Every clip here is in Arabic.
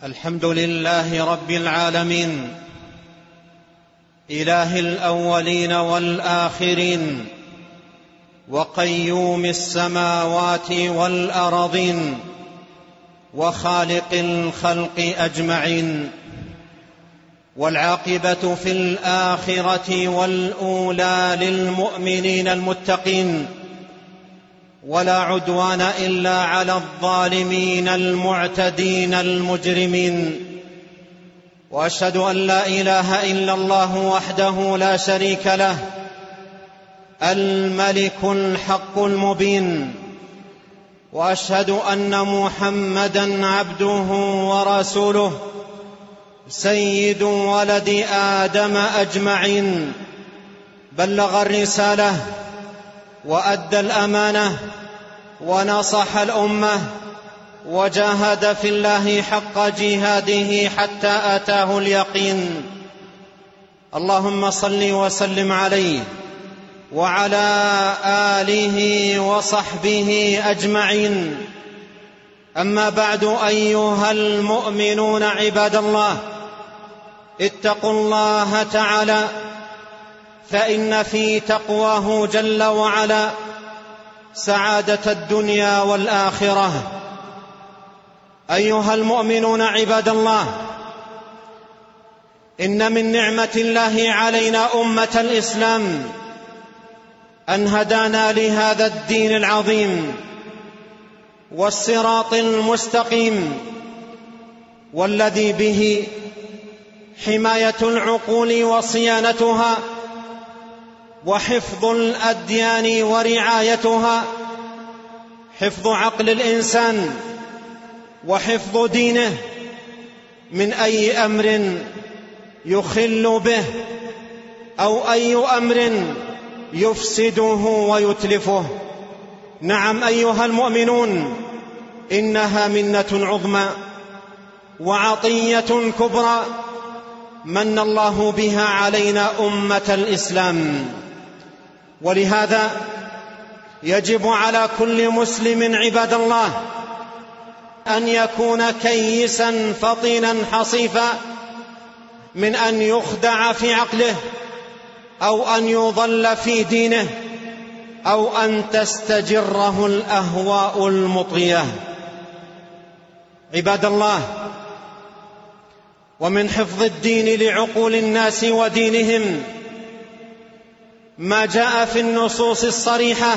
الحمد لله رب العالمين، إله الأولين والآخرين، وقيوم السماوات والأرضين، وخالق الخلق أجمعين، والعاقبة في الآخرة والأولى للمؤمنين المتقين، ولا عدوان إلا على الظالمين المعتدين المجرمين. وأشهد أن لا إله إلا الله وحده لا شريك له، الملك الحق المبين. وأشهد أن محمدًا عبده ورسوله، سيد ولد آدم أجمعين، بلغ الرسالة وأدى الأمانة ونصح الأمة، وجاهد في الله حق جهاده حتى أتاه اليقين. اللهم صل وسلم عليه وعلى آله وصحبه أجمعين. أما بعد، أيها المؤمنون عباد الله، اتقوا الله تعالى، فإن في تقواه جل وعلا سعادة الدنيا والآخرة. أيها المؤمنون عباد الله، إن من نعمة الله علينا أمة الإسلام أن هدانا لهذا الدين العظيم والصراط المستقيم، والذي به حماية العقول وصيانتها، وحفظ الأديان ورعايتها، حفظ عقل الإنسان وحفظ دينه من أي أمر يخل به، أو أي أمر يفسده ويتلفه. نعم أيها المؤمنون، إنها منة عظمى وعطية كبرى من الله بها علينا أمة الإسلام. ولهذا يجب على كل مسلم عباد الله أن يكون كيسا فطنا حصيفا من أن يخدع في عقله، أو أن يضل في دينه، أو أن تستجره الأهواء المطغية. عباد الله، ومن حفظ الدين لعقول الناس ودينهم ما جاء في النصوص الصريحة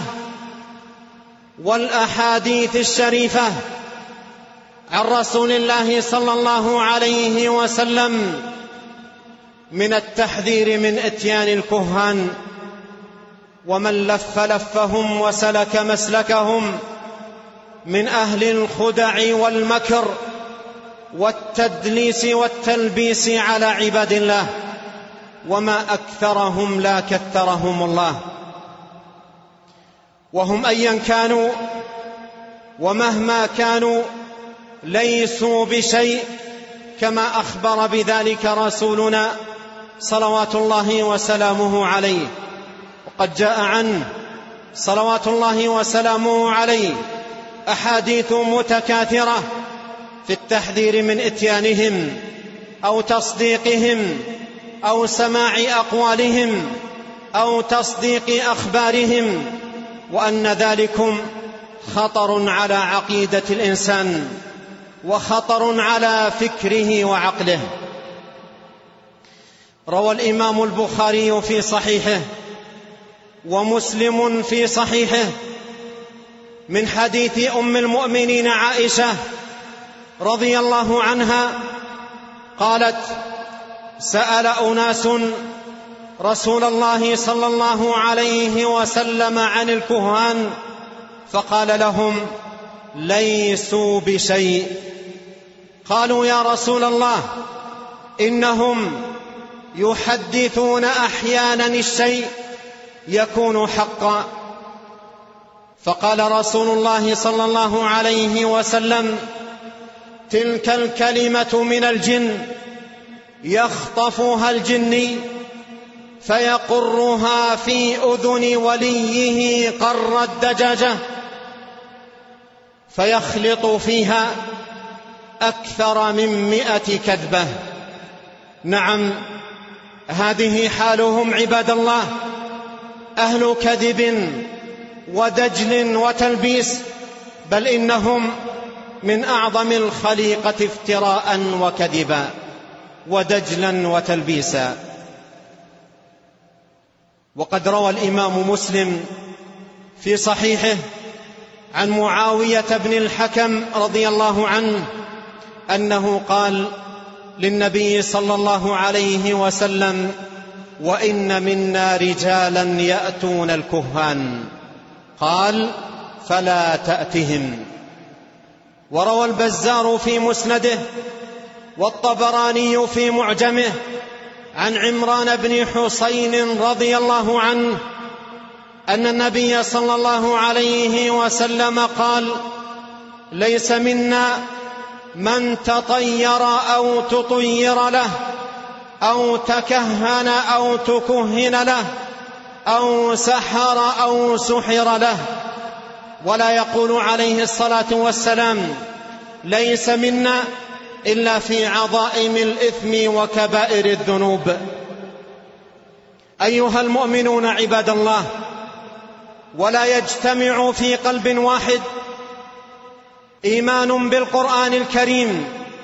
والأحاديث الشريفة عن رسول الله صلى الله عليه وسلم من التحذير من إتيان الكهان ومن لف لفهم وسلك مسلكهم من أهل الخدع والمكر والتدليس والتلبيس على عباد الله، وما أكثرهم لا كثرهم الله. وهم أيا كانوا ومهما كانوا ليسوا بشيء، كما أخبر بذلك رسولنا صلوات الله وسلامه عليه. وقد جاء عنه صلوات الله وسلامه عليه أحاديث متكاثرة في التحذير من إتيانهم أو تصديقهم أو سماع أقوالهم أو تصديق أخبارهم، وأن ذلكم خطر على عقيدة الإنسان وخطر على فكره وعقله. روى الإمام البخاري في صحيحه ومسلم في صحيحه من حديث أم المؤمنين عائشة رضي الله عنها قالت: سأل أناس رسول الله صلى الله عليه وسلم عن الكهان فقال لهم: ليسوا بشيء. قالوا: يا رسول الله، إنهم يحدثون أحيانا الشيء يكون حقا. فقال رسول الله صلى الله عليه وسلم: تلك الكلمة من الجن يخطفها الجني فيقرها في أذن وليه قر الدجاجة فيخلط فيها أكثر من 100 كذبة. نعم، هذه حالهم عباد الله، أهل كذب ودجل وتلبيس، بل إنهم من أعظم الخليقة افتراء وكذبا ودجلا وتلبيسا. وقد روى الإمام مسلم في صحيحه عن معاوية بن الحكم رضي الله عنه أنه قال للنبي صلى الله عليه وسلم: وإن منا رجالا يأتون الكهان، قال: فلا تأتهم. وروى البزار في مسنده والطبراني في معجمه عن عمران بن حسين رضي الله عنه أن النبي صلى الله عليه وسلم قال: ليس منا من تطير أو تطير له أو تكهن أو تكهن له أو سحر أو سحر له. ولا يقول عليه الصلاة والسلام: ليس منا إلا في عظائم الإثم وكبائر الذنوب. أيها المؤمنون عباد الله، ولا يجتمع في قلب واحد إيمان بالقرآن الكريم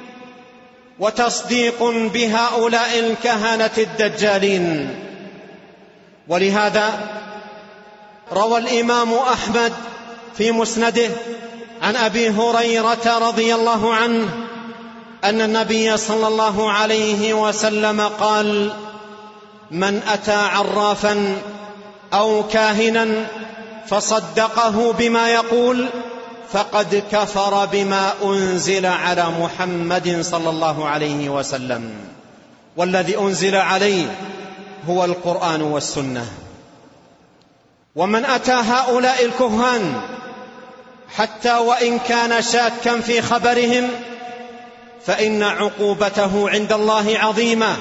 وتصديق بهؤلاء الكهنة الدجالين. ولهذا روى الإمام أحمد في مسنده عن أبي هريرة رضي الله عنه أن النبي صلى الله عليه وسلم قال: من أتى عرافا أو كاهنا فصدقه بما يقول فقد كفر بما أنزل على محمد صلى الله عليه وسلم، والذي أنزل عليه هو القرآن والسنة. ومن أتى هؤلاء الكهان حتى وإن كان شاكا في خبرهم فإن عقوبته عند الله عظيمة،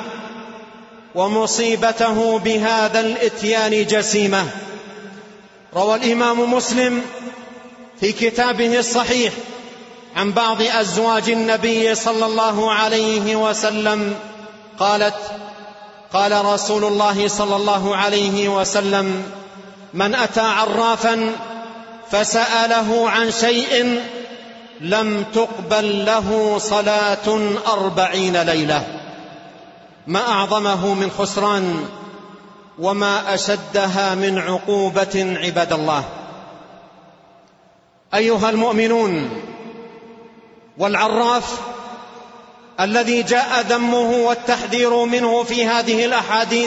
ومصيبته بهذا الإتيان جسيمة. روى الإمام مسلم في كتابه الصحيح عن بعض أزواج النبي صلى الله عليه وسلم قالت: قال رسول الله صلى الله عليه وسلم: من أتى عرافا فسأله عن شيء لم تقبل له صلاة 40 ليلة. ما أعظمه من خسران وما أشدها من عقوبة عباد الله. أيها المؤمنون، والعراف الذي جاء ذمه والتحذير منه في هذه الأحاديث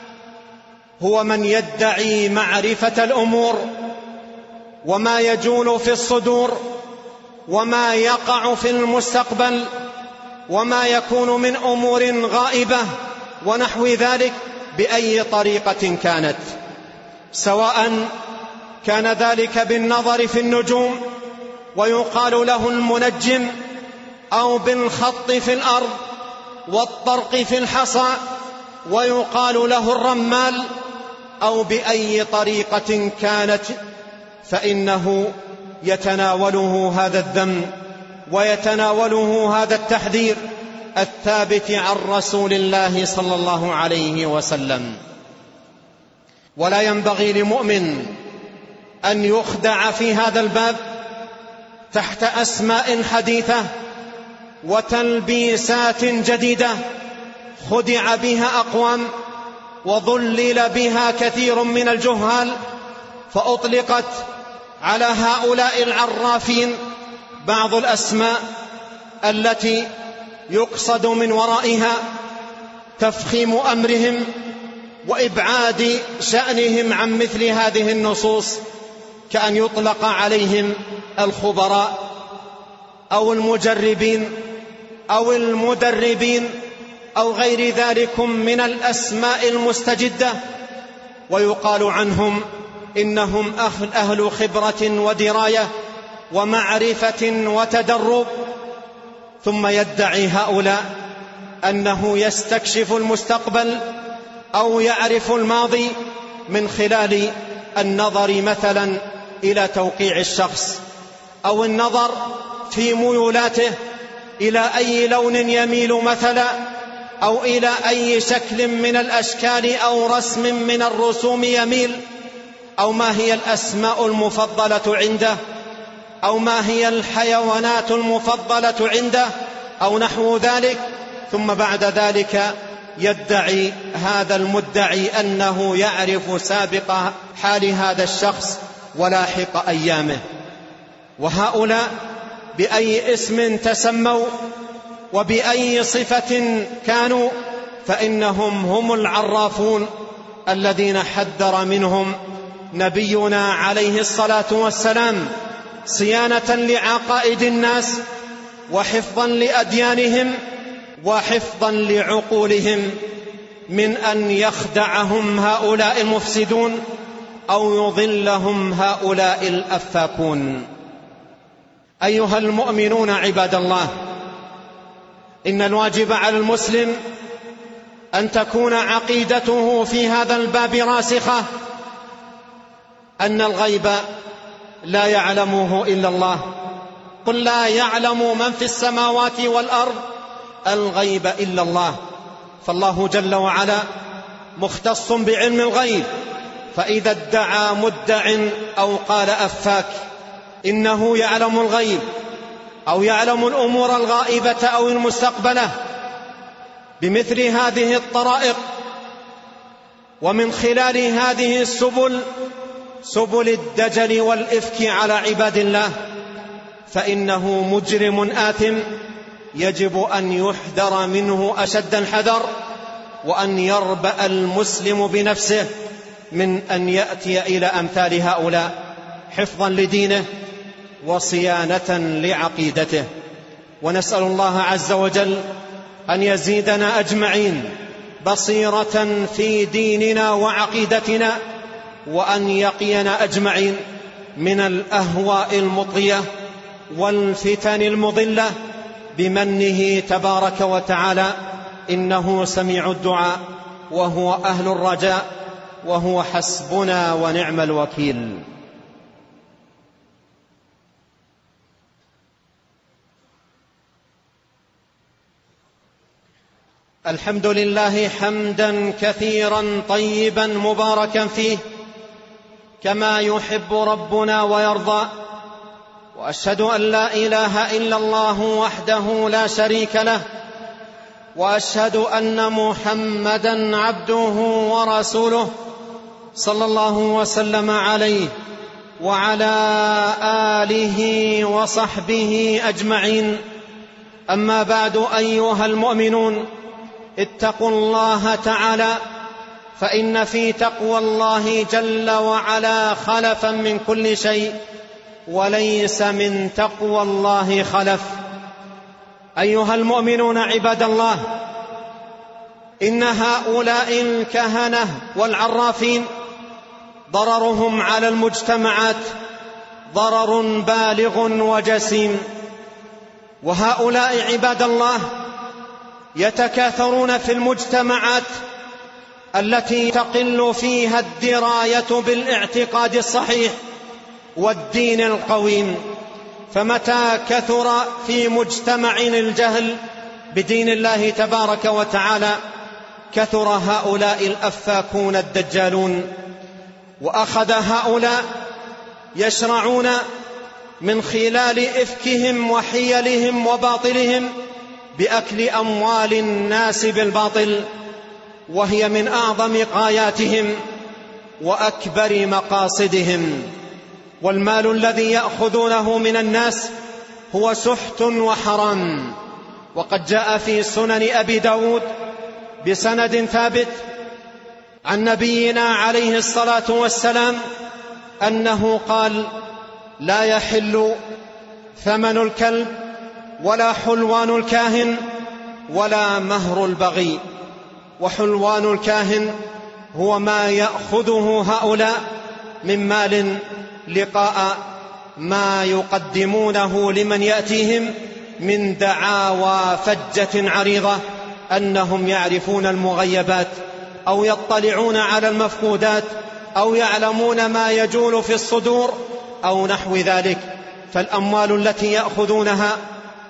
هو من يدعي معرفة الأمور وما يجول في الصدور وما يقع في المستقبل وما يكون من أمور غائبة ونحو ذلك بأي طريقة كانت، سواء كان ذلك بالنظر في النجوم ويقال له المنجم، أو بالخط في الأرض والطرق في الحصى ويقال له الرمال، أو بأي طريقة كانت، فإنه يتناوله هذا الذم ويتناوله هذا التحذير الثابت عن رسول الله صلى الله عليه وسلم. ولا ينبغي لمؤمن أن يخدع في هذا الباب تحت أسماء حديثة وتلبيسات جديدة خدع بها أقوام وضلل بها كثير من الجهال، فأطلقت على هؤلاء العرافين بعض الأسماء التي يقصد من ورائها تفخيم أمرهم وإبعاد شأنهم عن مثل هذه النصوص، كأن يطلق عليهم الخبراء أو المجربين أو المدربين أو غير ذلك من الأسماء المستجدة، ويقال عنهم إنهم أهل خبرة ودراية ومعرفة وتدرب. ثم يدعي هؤلاء أنه يستكشف المستقبل أو يعرف الماضي من خلال النظر مثلا إلى توقيع الشخص أو النظر في ميولاته إلى أي لون يميل مثلا، أو إلى أي شكل من الأشكال أو رسم من الرسوم يميل، أو ما هي الأسماء المفضلة عنده، أو ما هي الحيوانات المفضلة عنده، أو نحو ذلك. ثم بعد ذلك يدعي هذا المدعي أنه يعرف سابق حال هذا الشخص ولاحق أيامه. وهؤلاء بأي اسم تسموا وبأي صفة كانوا فإنهم هم العرافون الذين حذر منهم نبينا عليه الصلاة والسلام صيانة لعقائد الناس وحفظا لأديانهم وحفظا لعقولهم من أن يخدعهم هؤلاء المفسدون أو يضلهم هؤلاء الأفاكون. أيها المؤمنون عباد الله، إن الواجب على المسلم أن تكون عقيدته في هذا الباب راسخة، أن الغيب لا يعلمه إلا الله. قل لا يعلم من في السماوات والأرض الغيب إلا الله. فالله جل وعلا مختص بعلم الغيب، فإذا ادعى مدع أو قال أفاك إنه يعلم الغيب أو يعلم الأمور الغائبة أو المستقبلة بمثل هذه الطرائق ومن خلال هذه السبل، سبل الدجل والإفك على عباد الله، فإنه مجرم آثم يجب أن يحذر منه أشد الحذر، وأن يربأ المسلم بنفسه من أن يأتي إلى أمثال هؤلاء حفظا لدينه وصيانة لعقيدته. ونسأل الله عز وجل أن يزيدنا أجمعين بصيرة في ديننا وعقيدتنا، وأن يقينا أجمعين من الأهواء المطغية والفتن المضلة بمنه تبارك وتعالى، إنه سميع الدعاء وهو أهل الرجاء وهو حسبنا ونعم الوكيل. الحمد لله حمدا كثيرا طيبا مباركا فيه كما يحب ربنا ويرضى، وأشهد أن لا إله إلا الله وحده لا شريك له، وأشهد أن محمدا عبده ورسوله صلى الله وسلم عليه وعلى آله وصحبه أجمعين. أما بعد، أيها المؤمنون، اتقوا الله تعالى، فإن في تقوى الله جل وعلا خلفا من كل شيء، وليس من تقوى الله خلف. أيها المؤمنون عباد الله، إن هؤلاء الكهنة والعرافين ضررهم على المجتمعات ضرر بالغ وجسيم، وهؤلاء عباد الله يتكاثرون في المجتمعات التي تقل فيها الدراية بالاعتقاد الصحيح والدين القويم. فمتى كثر في مجتمع الجهل بدين الله تبارك وتعالى كثر هؤلاء الأفاكون الدجالون، وأخذ هؤلاء يشرعون من خلال إفكهم وحيلهم وباطلهم بأكل أموال الناس بالباطل، وهي من أعظم غاياتهم وأكبر مقاصدهم. والمال الذي يأخذونه من الناس هو سحت وحرام. وقد جاء في سنن أبي داود بسند ثابت عن نبينا عليه الصلاة والسلام أنه قال: لا يحل ثمن الكلب ولا حلوان الكاهن ولا مهر البغي. وحلوان الكاهن هو ما يأخذه هؤلاء من مال لقاء ما يقدمونه لمن يأتيهم من دعاوى فجة عريضة أنهم يعرفون المغيبات أو يطلعون على المفقودات أو يعلمون ما يجول في الصدور أو نحو ذلك. فالأموال التي يأخذونها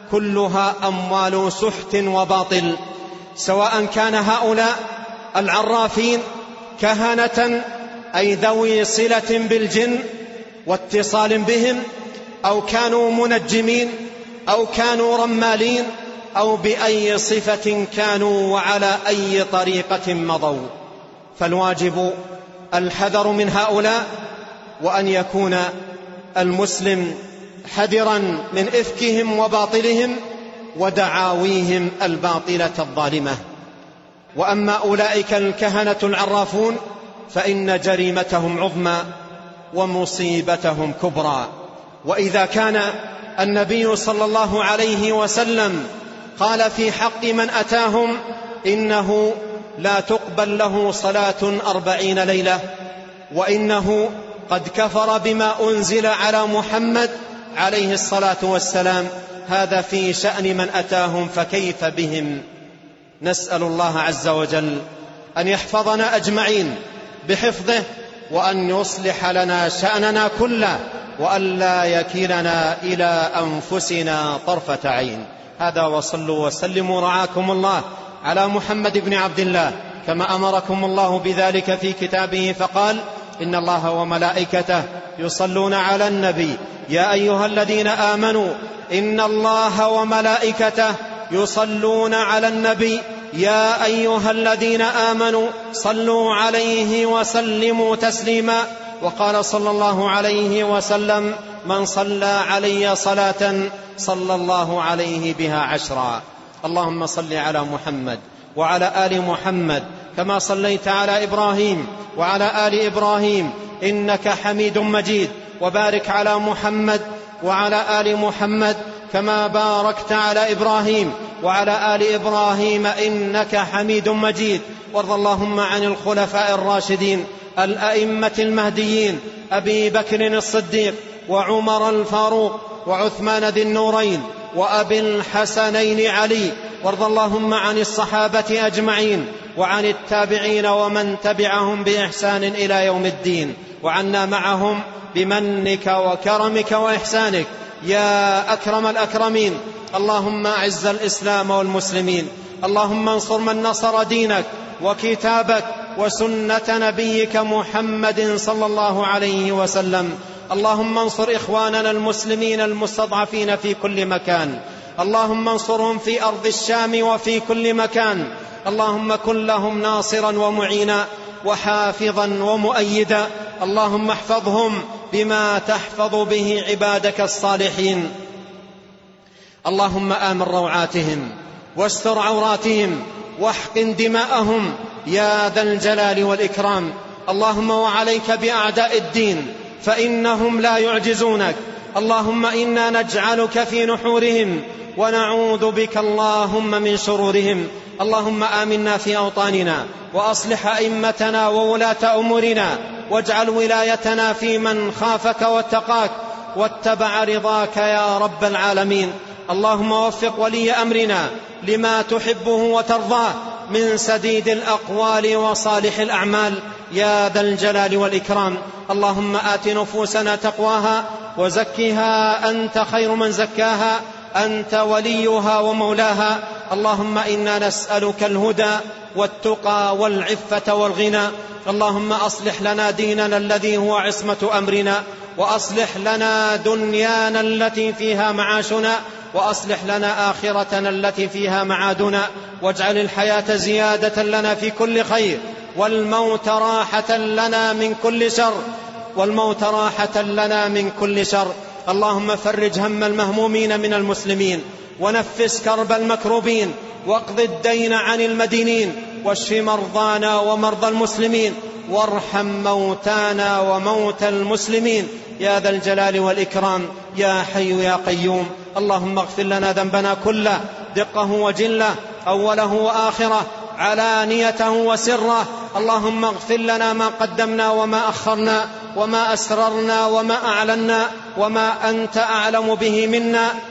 كلها أموال سحت وباطل، سواء كان هؤلاء العرافين كهنة أي ذوي صلة بالجن واتصال بهم، أو كانوا منجمين، أو كانوا رمالين، أو بأي صفة كانوا وعلى أي طريقة مضوا. فالواجب الحذر من هؤلاء، وأن يكون المسلم حذرا من إفكهم وباطلهم ودعاويهم الباطلة الظالمة. وأما أولئك الكهنة العرافون فإن جريمتهم عظمى ومصيبتهم كبرى. وإذا كان النبي صلى الله عليه وسلم قال في حق من أتاهم إنه لا تقبل له صلاة 40 ليلة، وإنه قد كفر بما أنزل على محمد عليه الصلاة والسلام، هذا في شأن من أتاهم، فكيف بهم؟ نسأل الله عز وجل أن يحفظنا أجمعين بحفظه، وأن يصلح لنا شأننا كله، وأن لا يكلنا إلى أنفسنا طرفة عين. هذا، وصلوا وسلموا رعاكم الله على محمد بن عبد الله كما أمركم الله بذلك في كتابه، فقال: إن الله وملائكته يصلون على النبي يا أيها الذين آمنوا إن الله وملائكته يصلون على النبي يا أيها الذين آمنوا صلوا عليه وسلموا تسليما. وقال صلى الله عليه وسلم: من صلى علي صلاة صلى الله عليه بها 10. اللهم صل على محمد وعلى آل محمد كما صليت على إبراهيم وعلى آل إبراهيم إنك حميد مجيد، وبارك على محمد وعلى آل محمد كما باركت على إبراهيم وعلى آل إبراهيم إنك حميد مجيد. وارض اللهم عن الخلفاء الراشدين الأئمة المهديين أبي بكر الصديق وعمر الفاروق وعثمان ذي النورين وأبي الحسنين علي. وارض اللهم عن الصحابة أجمعين وعن التابعين ومن تبعهم بإحسان إلى يوم الدين، وعنا معهم بمنك وكرمك وإحسانك يا أكرم الأكرمين. اللهم أعز الإسلام والمسلمين، اللهم انصر من نصر دينك وكتابك وسنة نبيك محمد صلى الله عليه وسلم. اللهم انصر إخواننا المسلمين المستضعفين في كل مكان، اللهم انصرهم في أرض الشام وفي كل مكان. اللهم كن لهم ناصرا ومعينا وحافظا ومؤيدا. اللهم احفظهم بما تحفظ به عبادك الصالحين. اللهم آمن روعاتهم واستر عوراتهم واحقن دماءهم يا ذا الجلال والإكرام. اللهم وعليك بأعداء الدين فإنهم لا يعجزونك. اللهم إنا نجعلك في نحورهم ونعوذ بك اللهم من شرورهم. اللهم آمنا في أوطاننا وأصلح أئمتنا وولاة أمورنا، واجعل ولايتنا في من خافك واتقاك واتبع رضاك يا رب العالمين. اللهم وفق ولي أمرنا لما تحبه وترضاه من سديد الأقوال وصالح الأعمال يا ذا الجلال والإكرام. اللهم آت نفوسنا تقواها وزكها أنت خير من زكاها، أنت وليها ومولاها. اللهم إنا نسألك الهدى والتقى والعفة والغنى. اللهم أصلح لنا ديننا الذي هو عصمة أمرنا، وأصلح لنا دنيانا التي فيها معاشنا، وأصلح لنا آخرتنا التي فيها معادنا، واجعل الحياة زيادة لنا في كل خير، والموت راحة لنا من كل شر، والموت راحة لنا من كل شر. اللهم فرج هم المهمومين من المسلمين، ونفس كرب المكروبين، واقض الدين عن المدينين، واشف مرضانا ومرضى المسلمين، وارحم موتانا وموتى المسلمين يا ذا الجلال والإكرام يا حي يا قيوم. اللهم اغفر لنا ذنبنا كله دقه وجله، أوله وآخره، علانيته وسره. اللهم اغفر لنا ما قدمنا وما أخرنا وما أسررنا وما أعلنا وما أنت أعلم به منا.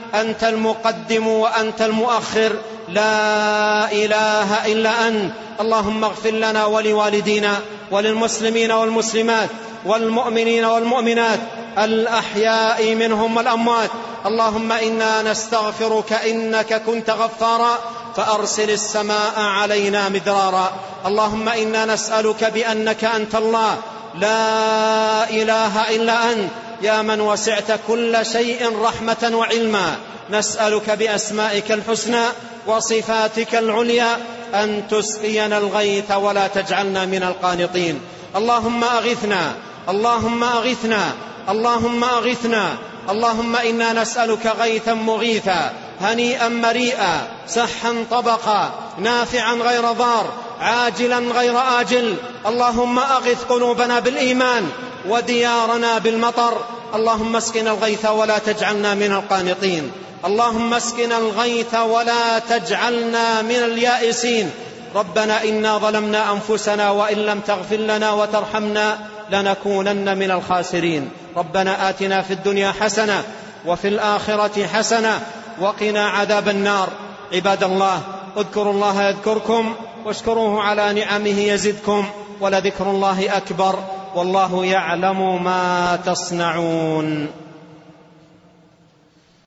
أنت المقدم وأنت المؤخر، لا إله إلا أنت. اللهم اغفر لنا ولوالدينا وللمسلمين والمسلمات والمؤمنين والمؤمنات الأحياء منهم والأموات. اللهم إنا نستغفرك إنك كنت غفارا فأرسل السماء علينا مدرارا. اللهم إنا نسألك بأنك أنت الله لا إله إلا أنت، يا من وسعت كل شيء رحمة وعلما، نسألك بأسمائك الحسنى وصفاتك العليا أن تسقينا الغيث ولا تجعلنا من القانطين. اللهم أغثنا، اللهم أغثنا، اللهم أغثنا. اللهم إنا نسألك غيثا مغيثا هنيئا مريئا سحا طبقا نافعا غير ضار عاجلا غير آجل. اللهم أغث قلوبنا بالإيمان وديارنا بالمطر. اللهم اسقنا الغيث ولا تجعلنا من القانطين. اللهم اسقنا الغيث ولا تجعلنا من اليائسين. ربنا إنا ظلمنا أنفسنا وإن لم تغفر لنا وترحمنا لنكونن من الخاسرين. ربنا آتنا في الدنيا حسنة وفي الآخرة حسنة وقنا عذاب النار. عباد الله، اذكروا الله يذكركم واشكروه على نعمه يزدكم، ولذكر الله أكبر والله يعلم ما تصنعون.